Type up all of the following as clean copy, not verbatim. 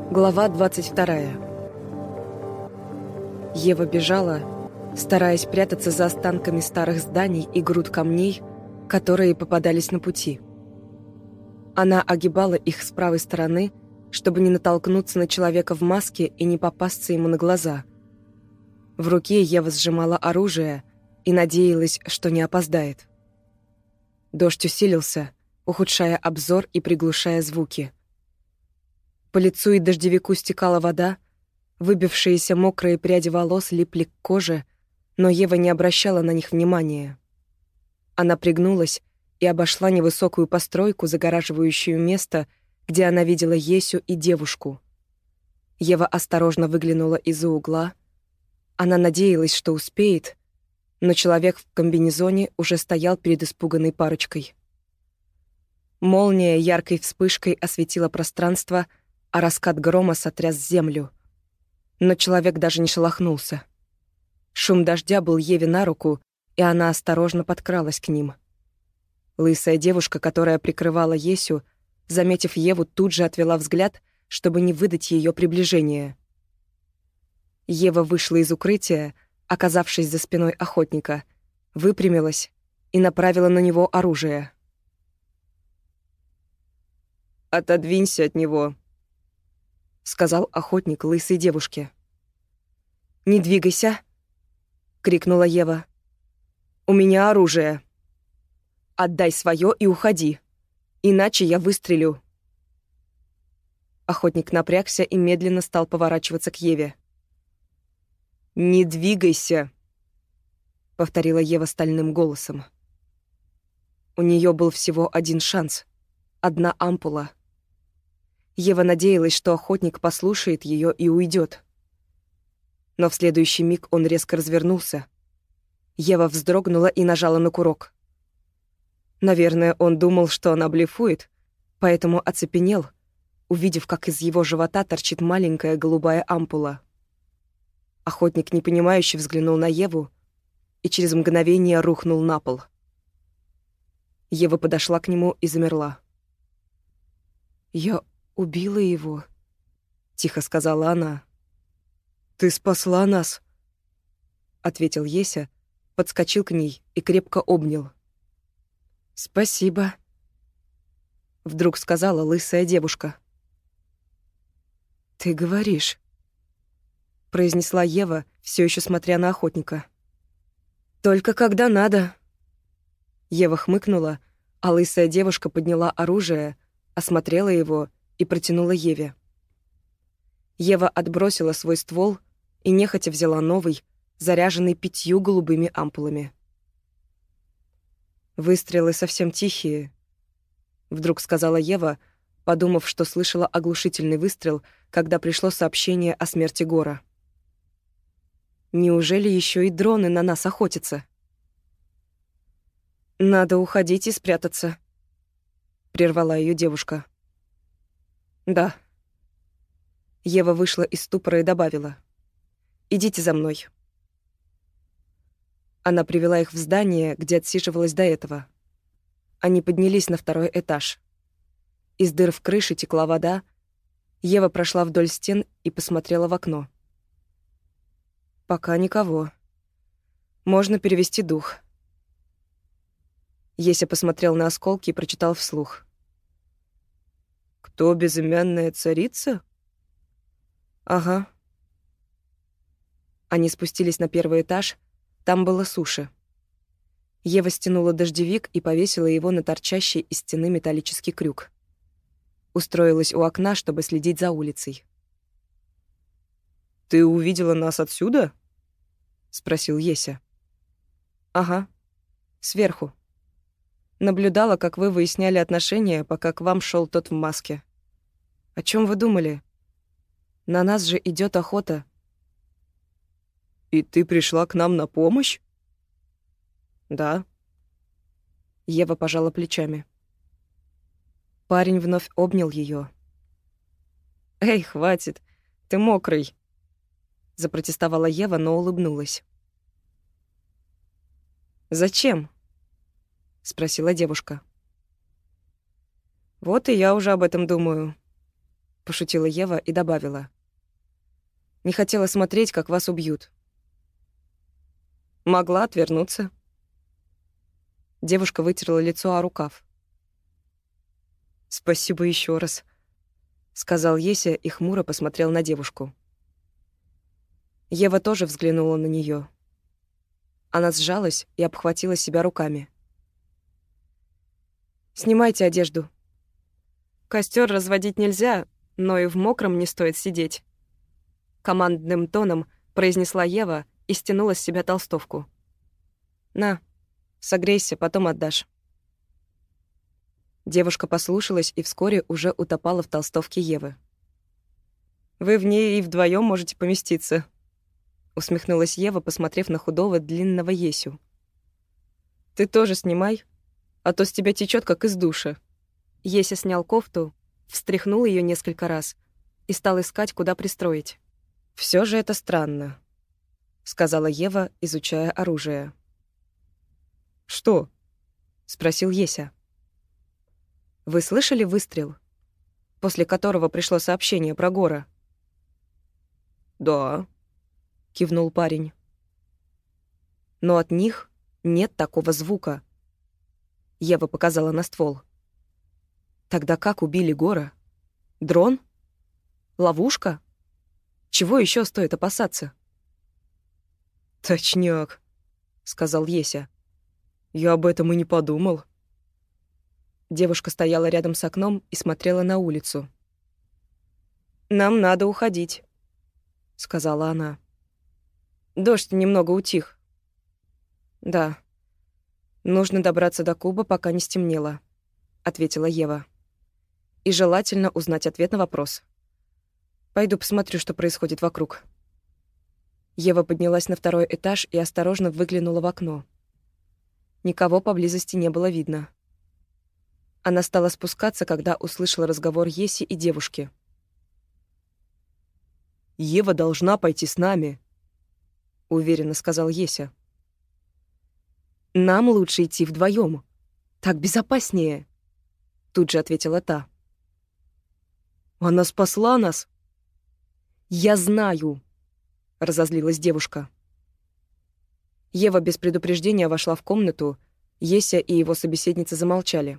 Глава 22. Ева бежала, стараясь прятаться за останками старых зданий и груд камней, которые попадались на пути. Она огибала их с правой стороны, чтобы не натолкнуться на человека в маске и не попасться ему на глаза. В руке Ева сжимала оружие и надеялась, что не опоздает. Дождь усилился, ухудшая обзор и приглушая звуки. По лицу и дождевику стекала вода, выбившиеся мокрые пряди волос липли к коже, но Ева не обращала на них внимания. Она пригнулась и обошла невысокую постройку, загораживающую место, где она видела Есю и девушку. Ева осторожно выглянула из-за угла. Она надеялась, что успеет, но человек в комбинезоне уже стоял перед испуганной парочкой. Молния яркой вспышкой осветила пространство, а раскат грома сотряс землю. Но человек даже не шелохнулся. Шум дождя был Еве на руку, и она осторожно подкралась к ним. Лысая девушка, которая прикрывала Есю, заметив Еву, тут же отвела взгляд, чтобы не выдать ее приближение. Ева вышла из укрытия, оказавшись за спиной охотника, выпрямилась и направила на него оружие. «Отодвинься от него», — сказал охотник лысой девушке. «Не двигайся!» — крикнула Ева. «У меня оружие. Отдай свое и уходи, иначе я выстрелю». Охотник напрягся и медленно стал поворачиваться к Еве. «Не двигайся!» — повторила Ева стальным голосом. У нее был всего один шанс, одна ампула. Ева надеялась, что охотник послушает ее и уйдет. Но в следующий миг он резко развернулся. Ева вздрогнула и нажала на курок. Наверное, он думал, что она блефует, поэтому оцепенел, увидев, как из его живота торчит маленькая голубая ампула. Охотник непонимающе взглянул на Еву и через мгновение рухнул на пол. Ева подошла к нему и замерла. «Я убила его», — тихо сказала она. «Ты спасла нас», — ответил Еся, подскочил к ней и крепко обнял. «Спасибо», — вдруг сказала лысая девушка. «Ты говоришь», — произнесла Ева, все еще смотря на охотника. «Только когда надо». Ева хмыкнула, а лысая девушка подняла оружие, осмотрела его и протянула Еве. Ева отбросила свой ствол и нехотя взяла новый, заряженный 5 голубыми ампулами. «Выстрелы совсем тихие», — вдруг сказала Ева, подумав, что слышала оглушительный выстрел, когда пришло сообщение о смерти Гора. «Неужели еще и дроны на нас охотятся?» «Надо уходить и спрятаться», — прервала ее девушка. «Да». Ева вышла из ступора и добавила: «Идите за мной». Она привела их в здание, где отсиживалась до этого. Они поднялись на 2-й этаж. Из дыр в крыше текла вода. Ева прошла вдоль стен и посмотрела в окно. Пока никого. Можно перевести дух. Еся посмотрел на осколки и прочитал вслух. «Кто безымянная царица?» «Ага». Они спустились на 1-й этаж. Там было суши. Ева стянула дождевик и повесила его на торчащий из стены металлический крюк. Устроилась у окна, чтобы следить за улицей. «Ты увидела нас отсюда?» — спросил Еся. «Ага. Сверху. Наблюдала, как вы выясняли отношения, пока к вам шел тот в маске. О чем вы думали? На нас же идет охота». «И ты пришла к нам на помощь?» «Да». Ева пожала плечами. Парень вновь обнял ее. «Эй, хватит, ты мокрый», — запротестовала Ева, но улыбнулась. «Зачем?» — спросила девушка. «Вот и я уже об этом думаю. пошутила Ева и добавила. «Не хотела смотреть, как вас убьют». «Могла отвернуться». Девушка вытерла лицо о рукав. «Спасибо еще раз», — сказал Еся и хмуро посмотрел на девушку. Ева тоже взглянула на нее. Она сжалась и обхватила себя руками. «Снимайте одежду. Костер разводить нельзя, но и в мокром не стоит сидеть», — командным тоном произнесла Ева и стянула с себя толстовку. «На, согрейся, потом отдашь». Девушка послушалась и вскоре уже утопала в толстовке Евы. «Вы в ней и вдвоем можете поместиться», — усмехнулась Ева, посмотрев на худого длинного Есю. «Ты тоже снимай, а то с тебя течет как из душа». Еся снял кофту, встряхнул ее несколько раз и стал искать, куда пристроить. Все же это странно», — сказала Ева, изучая оружие. «Что?» — спросил Еся. «Вы слышали выстрел, после которого пришло сообщение про Гора?» «Да», — кивнул парень. «Но от них нет такого звука», — Ева показала на ствол. «Тогда как убили Гора? Дрон? Ловушка? Чего еще стоит опасаться?» «Точняк», — сказал Еся. «Я об этом и не подумал». Девушка стояла рядом с окном и смотрела на улицу. «Нам надо уходить», — сказала она. «Дождь немного утих». «Да, нужно добраться до Куба, пока не стемнело», — ответила Ева. «И желательно узнать ответ на вопрос. Пойду посмотрю, что происходит вокруг». Ева поднялась на второй этаж и осторожно выглянула в окно. Никого поблизости не было видно. Она стала спускаться, когда услышала разговор Еси и девушки. «Ева должна пойти с нами», — уверенно сказал Еся. «Нам лучше идти вдвоем. Так безопаснее», — тут же ответила та. «Она спасла нас». «Я знаю», — разозлилась девушка. Ева без предупреждения вошла в комнату, Еся и его собеседница замолчали.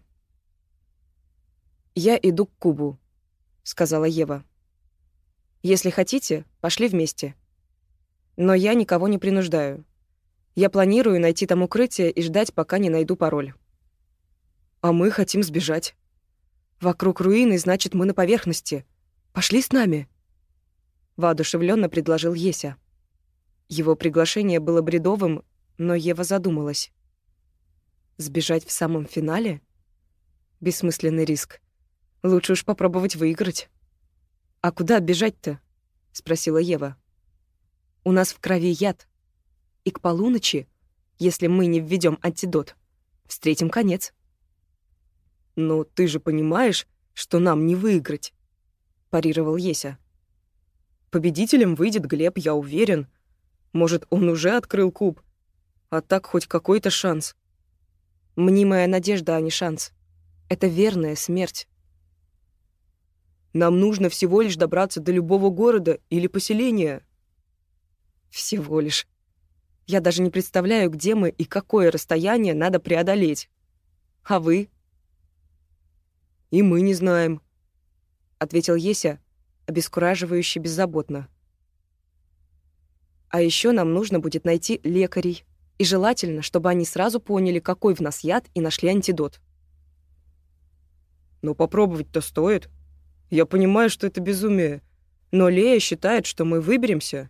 «Я иду к Кубу», — сказала Ева. «Если хотите, пошли вместе. Но я никого не принуждаю. Я планирую найти там укрытие и ждать, пока не найду пароль». «А мы хотим сбежать. Вокруг руины, значит, мы на поверхности. Пошли с нами», — воодушевленно предложил Еся. Его приглашение было бредовым, но Ева задумалась. Сбежать в самом финале? Бессмысленный риск. Лучше уж попробовать выиграть. «А куда бежать-то?» — спросила Ева. «У нас в крови яд. И к полуночи, если мы не введем антидот, встретим конец». «Но ты же понимаешь, что нам не выиграть», — парировал Еся. «Победителем выйдет Глеб, я уверен. Может, он уже открыл куб, а так хоть какой-то шанс». «Мнимая надежда, а не шанс. Это верная смерть». «Нам нужно всего лишь добраться до любого города или поселения». «Всего лишь. Я даже не представляю, где мы и какое расстояние надо преодолеть. А вы?» «И мы не знаем», — ответил Еся, обескураживающе беззаботно. «А еще нам нужно будет найти лекарей, и желательно, чтобы они сразу поняли, какой в нас яд, и нашли антидот». «Но попробовать-то стоит. Я понимаю, что это безумие, но Лея считает, что мы выберемся».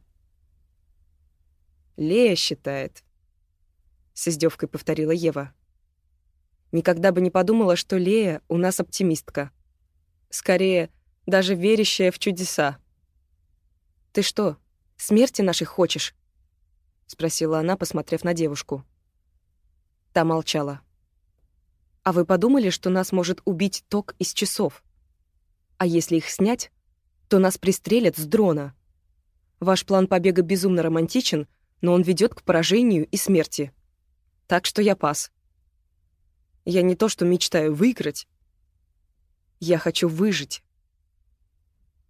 «Лея считает», — с издевкой повторила Ева. «Никогда бы не подумала, что Лея у нас оптимистка. Скорее, даже верящая в чудеса». «Ты что, смерти нашей хочешь?» — спросила она, посмотрев на девушку. Та молчала. «А вы подумали, что нас может убить ток из часов? А если их снять, то нас пристрелят с дрона. Ваш план побега безумно романтичен, но он ведет к поражению и смерти. Так что я пас. Я не то что мечтаю выиграть. Я хочу выжить».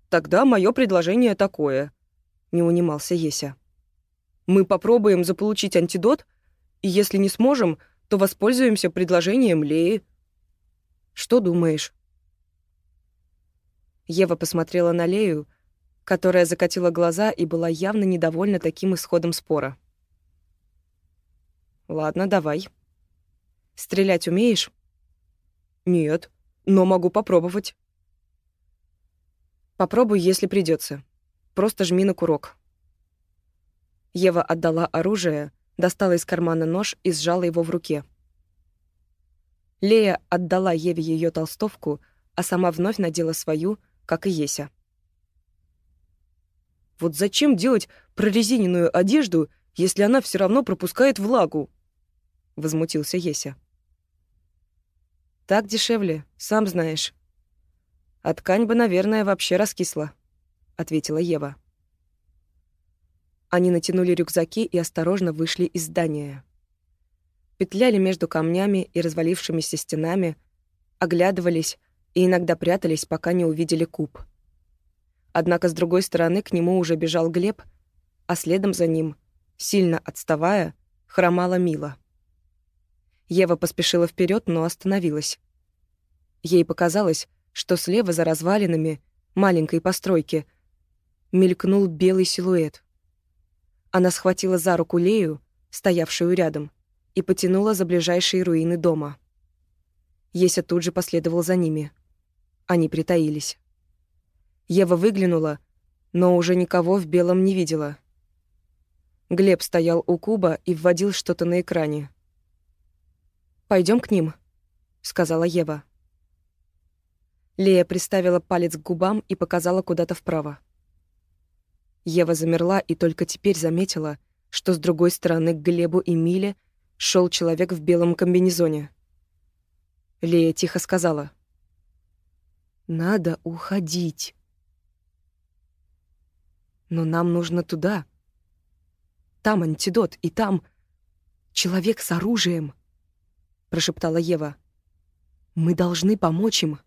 Тогда мое предложение такое, не унимался Еся. Мы попробуем заполучить антидот, и если не сможем, то воспользуемся предложением Леи. Что думаешь? Ева посмотрела на Лею, которая закатила глаза и была явно недовольна таким исходом спора. Ладно, давай. Стрелять умеешь? Нет, но могу попробовать. Попробуй, если придется. Просто жми на курок. Ева отдала оружие, достала из кармана нож и сжала его в руке. Лея отдала Еве ее толстовку, а сама вновь надела свою, как и Еся. «Вот зачем делать прорезиненную одежду, если она все равно пропускает влагу?» — возмутился Еся. «Так дешевле, сам знаешь. А ткань бы, наверное, вообще раскисла», — ответила Ева. Они натянули рюкзаки и осторожно вышли из здания. Петляли между камнями и развалившимися стенами, оглядывались и иногда прятались, пока не увидели куб. Однако с другой стороны к нему уже бежал Глеб, а следом за ним, сильно отставая, хромала Мила. Ева поспешила вперед, но остановилась. Ей показалось, что слева за развалинами маленькой постройки мелькнул белый силуэт. Она схватила за руку Лею, стоявшую рядом, и потянула за ближайшие руины дома. Еся тут же последовал за ними. Они притаились. Ева выглянула, но уже никого в белом не видела. Глеб стоял у куба и вводил что-то на экране. «Пойдем к ним», — сказала Ева. Лея приставила палец к губам и показала куда-то вправо. Ева замерла и только теперь заметила, что с другой стороны к Глебу и Миле шел человек в белом комбинезоне. Лея тихо сказала: «Надо уходить. Но нам нужно туда. Там антидот, и там человек с оружием», — прошептала Ева. «Мы должны помочь им».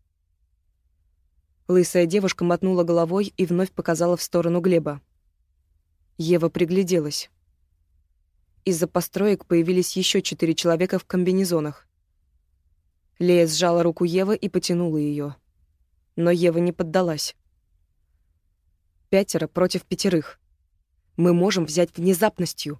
Лысая девушка мотнула головой и вновь показала в сторону Глеба. Ева пригляделась. Из-за построек появились еще 4 человека в комбинезонах. Лея сжала руку Евы и потянула ее. Но Ева не поддалась. 5 против 5. Мы можем взять внезапностью.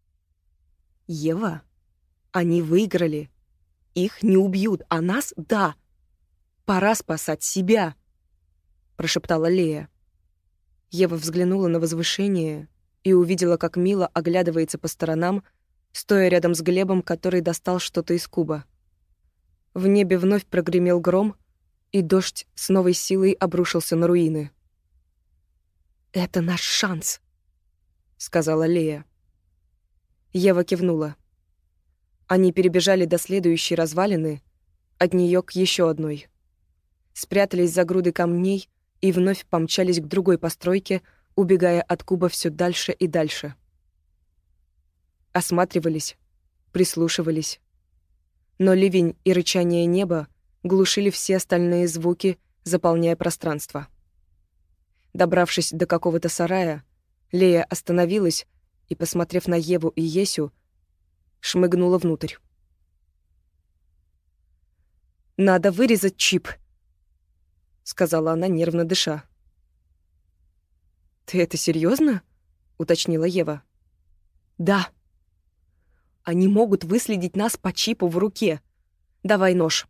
Ева, они выиграли. Их не убьют, а нас — да. Пора спасать себя, прошептала Лея. Ева взглянула на возвышение и увидела, как Мила оглядывается по сторонам, стоя рядом с Глебом, который достал что-то из куба. В небе вновь прогремел гром, и дождь с новой силой обрушился на руины. «Это наш шанс», — сказала Лея. Ева кивнула. Они перебежали до следующей развалины, от нее к еще одной. Спрятались за груды камней и вновь помчались к другой постройке, убегая от куба все дальше и дальше. Осматривались, прислушивались. Но ливень и рычание неба глушили все остальные звуки, заполняя пространство. Добравшись до какого-то сарая, Лея остановилась и, посмотрев на Еву и Есю, шмыгнула внутрь. «Надо вырезать чип», — сказала она, нервно дыша. «Ты это серьезно? Уточнила Ева. «Да. Они могут выследить нас по чипу в руке. Давай нож».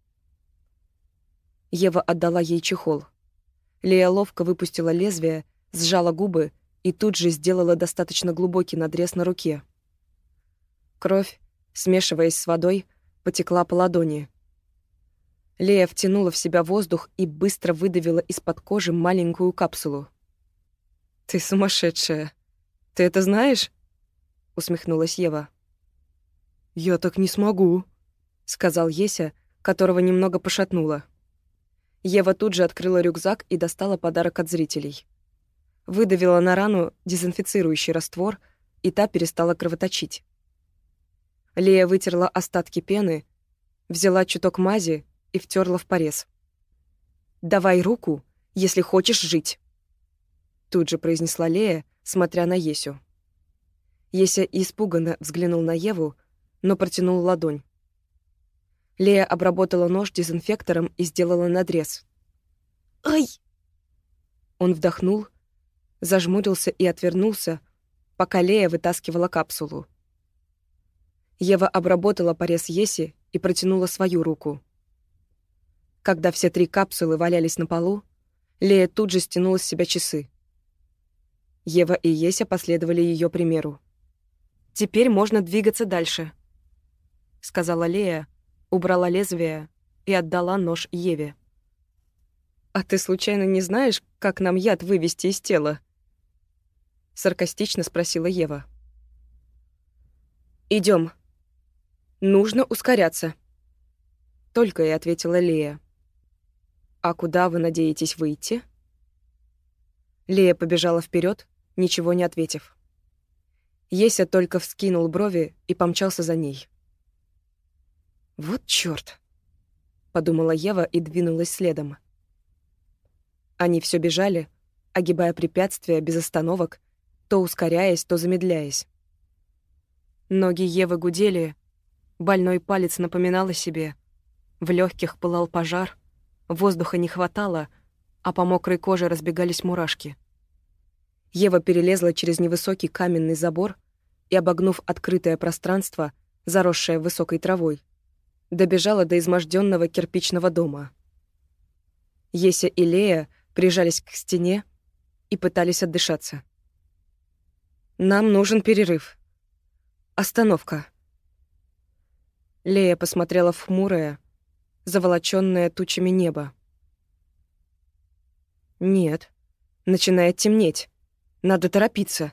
Ева отдала ей чехол. Лея ловко выпустила лезвие, сжала губы и тут же сделала достаточно глубокий надрез на руке. Кровь, смешиваясь с водой, потекла по ладони. Лея втянула в себя воздух и быстро выдавила из-под кожи маленькую капсулу. «Ты сумасшедшая! Ты это знаешь?» — усмехнулась Ева. «Я так не смогу», — сказал Еся, которого немного пошатнуло. Ева тут же открыла рюкзак и достала подарок от зрителей. Выдавила на рану дезинфицирующий раствор, и та перестала кровоточить. Лея вытерла остатки пены, взяла чуток мази и втерла в порез. «Давай руку, если хочешь жить», — тут же произнесла Лея, смотря на Есю. Еся испуганно взглянул на Еву, но протянул ладонь. Лея обработала нож дезинфектором и сделала надрез. «Ай!» Он вдохнул, зажмурился и отвернулся, пока Лея вытаскивала капсулу. Ева обработала порез Еси и протянула свою руку. Когда все 3 капсулы валялись на полу, Лея тут же стянула с себя часы. Ева и Еся последовали ее примеру. «Теперь можно двигаться дальше», — сказала Лея, убрала лезвие и отдала нож Еве. «А ты случайно не знаешь, как нам яд вывести из тела?» — саркастично спросила Ева. «Идём. Нужно ускоряться», — только и ответила Лея. «А куда вы надеетесь выйти?» Лея побежала вперед, ничего не ответив. Еся только вскинул брови и помчался за ней. «Вот чёрт!» — подумала Ева и двинулась следом. Они всё бежали, огибая препятствия без остановок, то ускоряясь, то замедляясь. Ноги Евы гудели, больной палец напоминал о себе, в лёгких пылал пожар, воздуха не хватало, а по мокрой коже разбегались мурашки. Ева перелезла через невысокий каменный забор и, обогнув открытое пространство, заросшее высокой травой, добежала до измождённого кирпичного дома. Еся и Лея прижались к стене и пытались отдышаться. «Нам нужен перерыв. Остановка». Лея посмотрела в хмурое, заволочённое тучами небо. «Нет, начинает темнеть. Надо торопиться».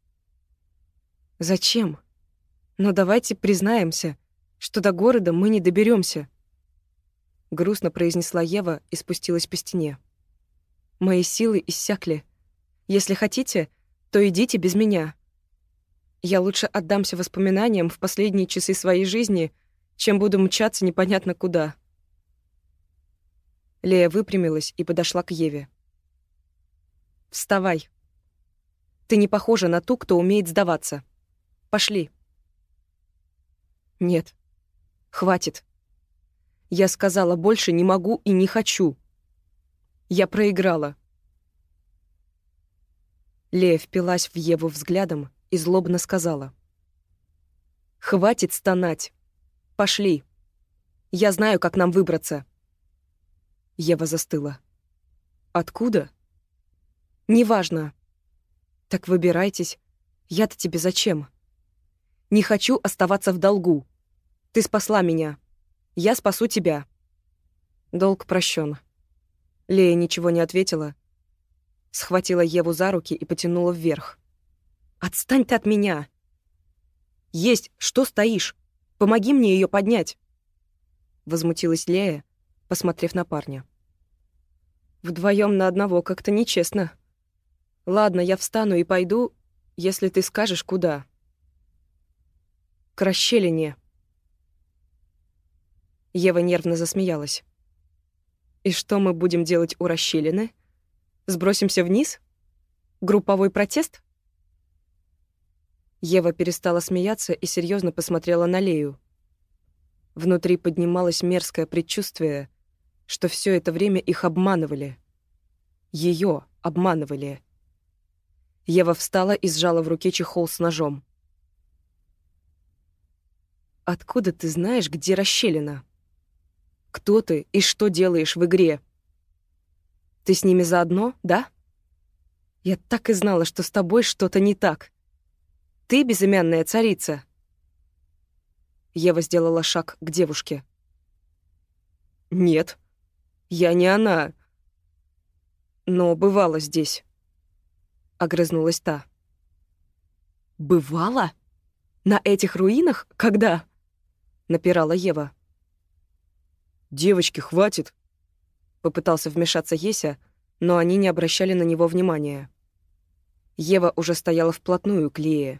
«Зачем? Ну давайте признаемся, что до города мы не доберёмся», — грустно произнесла Ева и спустилась по стене. «Мои силы иссякли. Если хотите, то идите без меня. Я лучше отдамся воспоминаниям в последние часы своей жизни, чем буду мчаться непонятно куда». Лея выпрямилась и подошла к Еве. «Вставай. Ты не похожа на ту, кто умеет сдаваться. Пошли». «Нет. Хватит. Я сказала, больше не могу и не хочу. Я проиграла». Лея впилась в Еву взглядом и злобно сказала: «Хватит стонать. Пошли. Я знаю, как нам выбраться». Ева застыла. «Откуда?» «Неважно». «Так выбирайтесь. Я-то тебе зачем? Не хочу оставаться в долгу. Ты спасла меня. Я спасу тебя». Долг прощен. Лея ничего не ответила, схватила Еву за руки и потянула вверх. «Отстань ты от меня!» «Есть! Что стоишь? Помоги мне ее поднять!» Возмутилась Лея, посмотрев на парня. «Вдвоем на одного как-то нечестно. Ладно, я встану и пойду, если ты скажешь, куда». «К расщелине». Ева нервно засмеялась. «И что мы будем делать у расщелины? Сбросимся вниз? Групповой протест?» Ева перестала смеяться и серьезно посмотрела на Лею. Внутри поднималось мерзкое предчувствие, что все это время их обманывали. Ее обманывали. Ева встала и сжала в руке чехол с ножом. «Откуда ты знаешь, где расщелина? Кто ты и что делаешь в игре? Ты с ними заодно, да? Я так и знала, что с тобой что-то не так. Ты безымянная царица». Ева сделала шаг к девушке. «Нет, я не она. Но бывала здесь», — огрызнулась та. «Бывала? На этих руинах? Когда?» — напирала Ева. «Девочки, хватит!» — попытался вмешаться Еся, но они не обращали на него внимания. Ева уже стояла вплотную к Лее.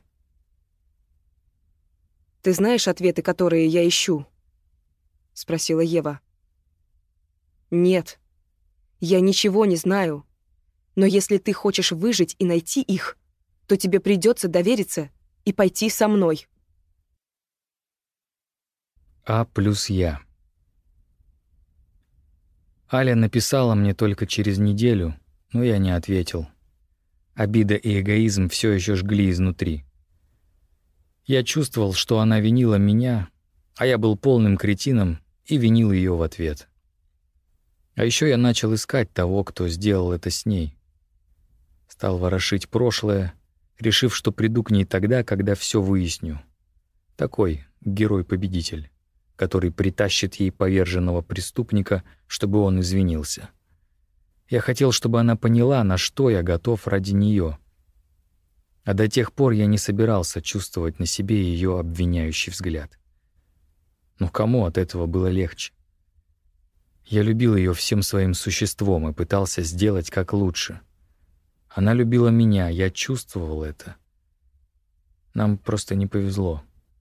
«Ты знаешь ответы, которые я ищу?» — спросила Ева. «Нет. Я ничего не знаю. Но если ты хочешь выжить и найти их, то тебе придется довериться и пойти со мной. А плюс я. Аля написала мне только через неделю, но я не ответил. Обида и эгоизм все еще жгли изнутри. Я чувствовал, что она винила меня, а я был полным кретином и винил ее в ответ. А еще я начал искать того, кто сделал это с ней. Стал ворошить прошлое, решив, что приду к ней тогда, когда все выясню. Такой герой-победитель, который притащит ей поверженного преступника, чтобы он извинился. Я хотел, чтобы она поняла, на что я готов ради нее. А до тех пор я не собирался чувствовать на себе ее обвиняющий взгляд. Но кому от этого было легче? Я любил ее всем своим существом и пытался сделать как лучше. Она любила меня, я чувствовал это. Нам просто не повезло.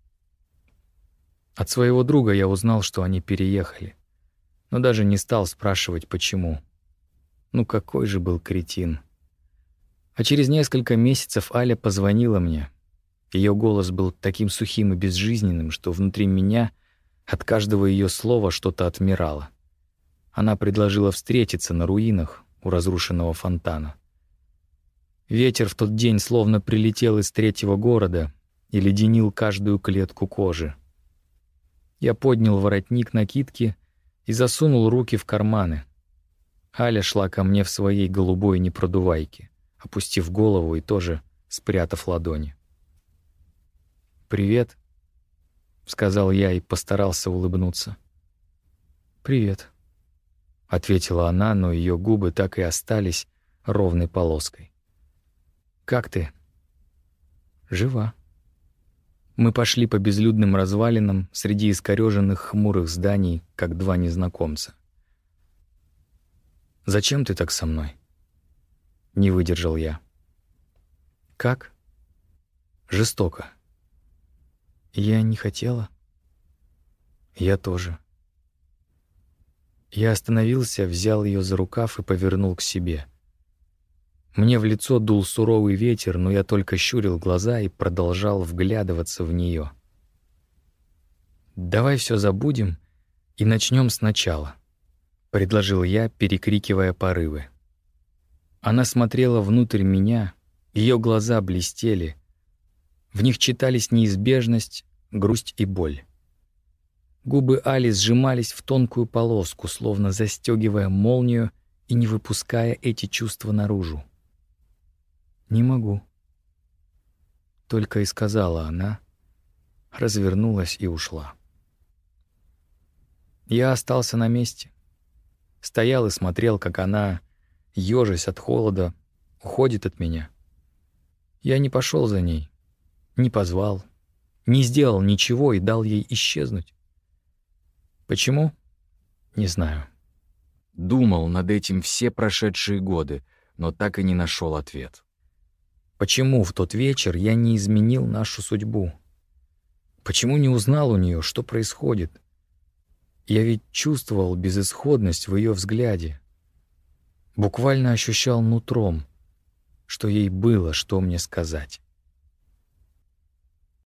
От своего друга я узнал, что они переехали, но даже не стал спрашивать, почему. Ну какой же был кретин. А через несколько месяцев Аля позвонила мне. Ее голос был таким сухим и безжизненным, что внутри меня от каждого ее слова что-то отмирало. Она предложила встретиться на руинах у разрушенного фонтана. Ветер в тот день словно прилетел из третьего города и леденил каждую клетку кожи. Я поднял воротник накидки и засунул руки в карманы. Аля шла ко мне в своей голубой непродувайке, опустив голову и тоже спрятав ладони. «Привет», — сказал я и постарался улыбнуться. «Привет», — ответила она, но ее губы так и остались ровной полоской. «Как ты?» «Жива». Мы пошли по безлюдным развалинам среди искорёженных хмурых зданий, как два незнакомца. «Зачем ты так со мной?» Не выдержал я. «Как?» «Жестоко». «Я не хотела». «Я тоже». Я остановился, взял ее за рукав и повернул к себе. Мне в лицо дул суровый ветер, но я только щурил глаза и продолжал вглядываться в нее. «Давай все забудем и начнем сначала», — предложил я, перекрикивая порывы. Она смотрела внутрь меня, ее глаза блестели. В них читались неизбежность, грусть и боль. Губы Али сжимались в тонкую полоску, словно застегивая молнию и не выпуская эти чувства наружу. «Не могу», — только и сказала она, развернулась и ушла. Я остался на месте, стоял и смотрел, как она, ёжась от холода, уходит от меня. Я не пошел за ней, не позвал, не сделал ничего и дал ей исчезнуть. Почему? Не знаю. Думал над этим все прошедшие годы, но так и не нашел ответ. Почему в тот вечер я не изменил нашу судьбу? Почему не узнал у нее, что происходит? Я ведь чувствовал безысходность в ее взгляде. Буквально ощущал нутром, что ей было, что мне сказать.